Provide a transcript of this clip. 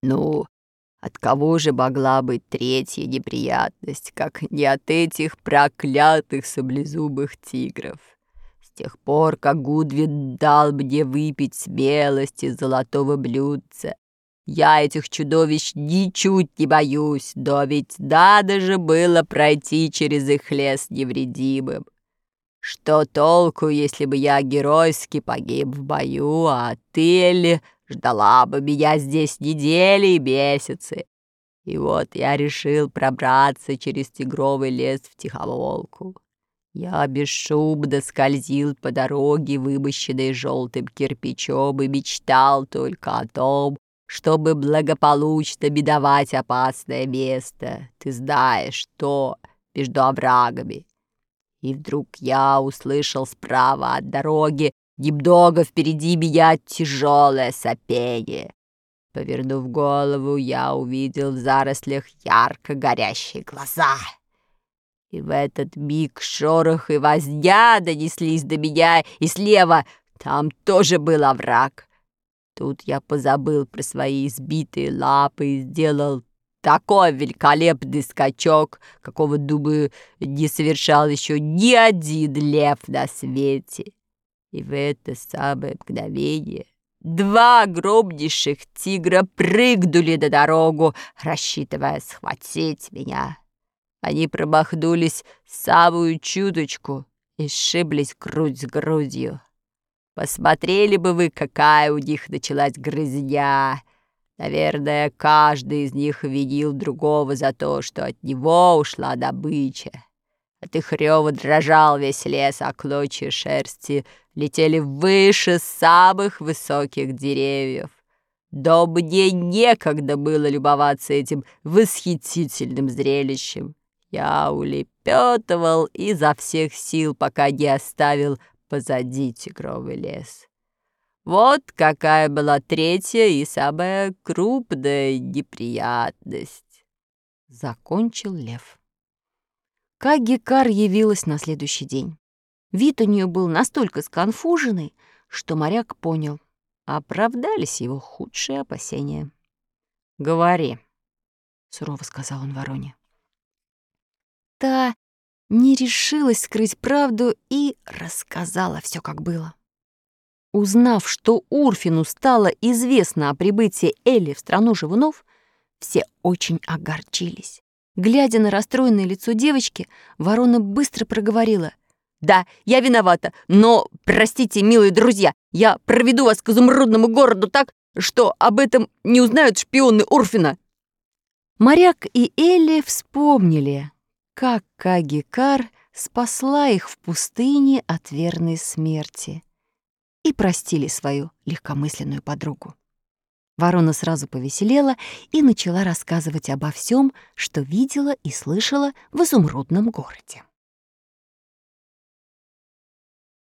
Ну, от кого же могла быть третья неприятность, как не от этих проклятых саблезубых тигров? С тех пор, как Гудвин дал мне выпить смелость из золотого блюдца, я этих чудовищ ничуть не боюсь, но ведь надо же было пройти через их лес невредимым. Что толку, если бы я геройски погиб в бою, а ты, Элли, ждала бы меня здесь недели и месяцы? И вот я решил пробраться через тигровый лес втихомолку. Я бесшумно скользил по дороге, вымощенной желтым кирпичом, и мечтал только о том, чтобы благополучно миновать опасное место. Ты знаешь, что между оврагами. И вдруг я услышал справа от дороги, немного впереди меня, тяжелое сопение. Повернув голову, я увидел в зарослях ярко горящие глаза. И в этот миг шорох и возня донеслись до меня, и слева там тоже был овраг. Тут я позабыл про свои избитые лапы и сделал такой великолепный скачок, какого, думаю, не совершал еще ни один лев на свете. И в это самое мгновение два огромнейших тигра прыгнули на дорогу, рассчитывая схватить меня. Они промахнулись самую чуточку и сшиблись грудь с грудью. Посмотрели бы вы, какая у них началась грызня. Наверное, каждый из них винил другого за то, что от него ушла добыча. От их рёва дрожал весь лес, а клочья шерсти летели выше самых высоких деревьев. Да мне некогда было любоваться этим восхитительным зрелищем. Я улепетывал изо всех сил, пока не оставил позади тигровый лес. Вот какая была третья и самая крупная неприятность. Закончил лев. Каги-Кар явилась на следующий день. Вид у нее был настолько сконфуженный, что моряк понял, оправдались его худшие опасения. «Говори», — сурово сказал он вороне. Та не решилась скрыть правду и рассказала все, как было. Узнав, что Урфину стало известно о прибытии Элли в страну живунов, все очень огорчились. Глядя на расстроенное лицо девочки, ворона быстро проговорила: «Да, я виновата, но, простите, милые друзья, я проведу вас к изумрудному городу так, что об этом не узнают шпионы Урфина». Моряк и Элли вспомнили, как Каги-Кар спасла их в пустыне от верной смерти, и простили свою легкомысленную подругу. Ворона сразу повеселела и начала рассказывать обо всем, что видела и слышала в изумрудном городе.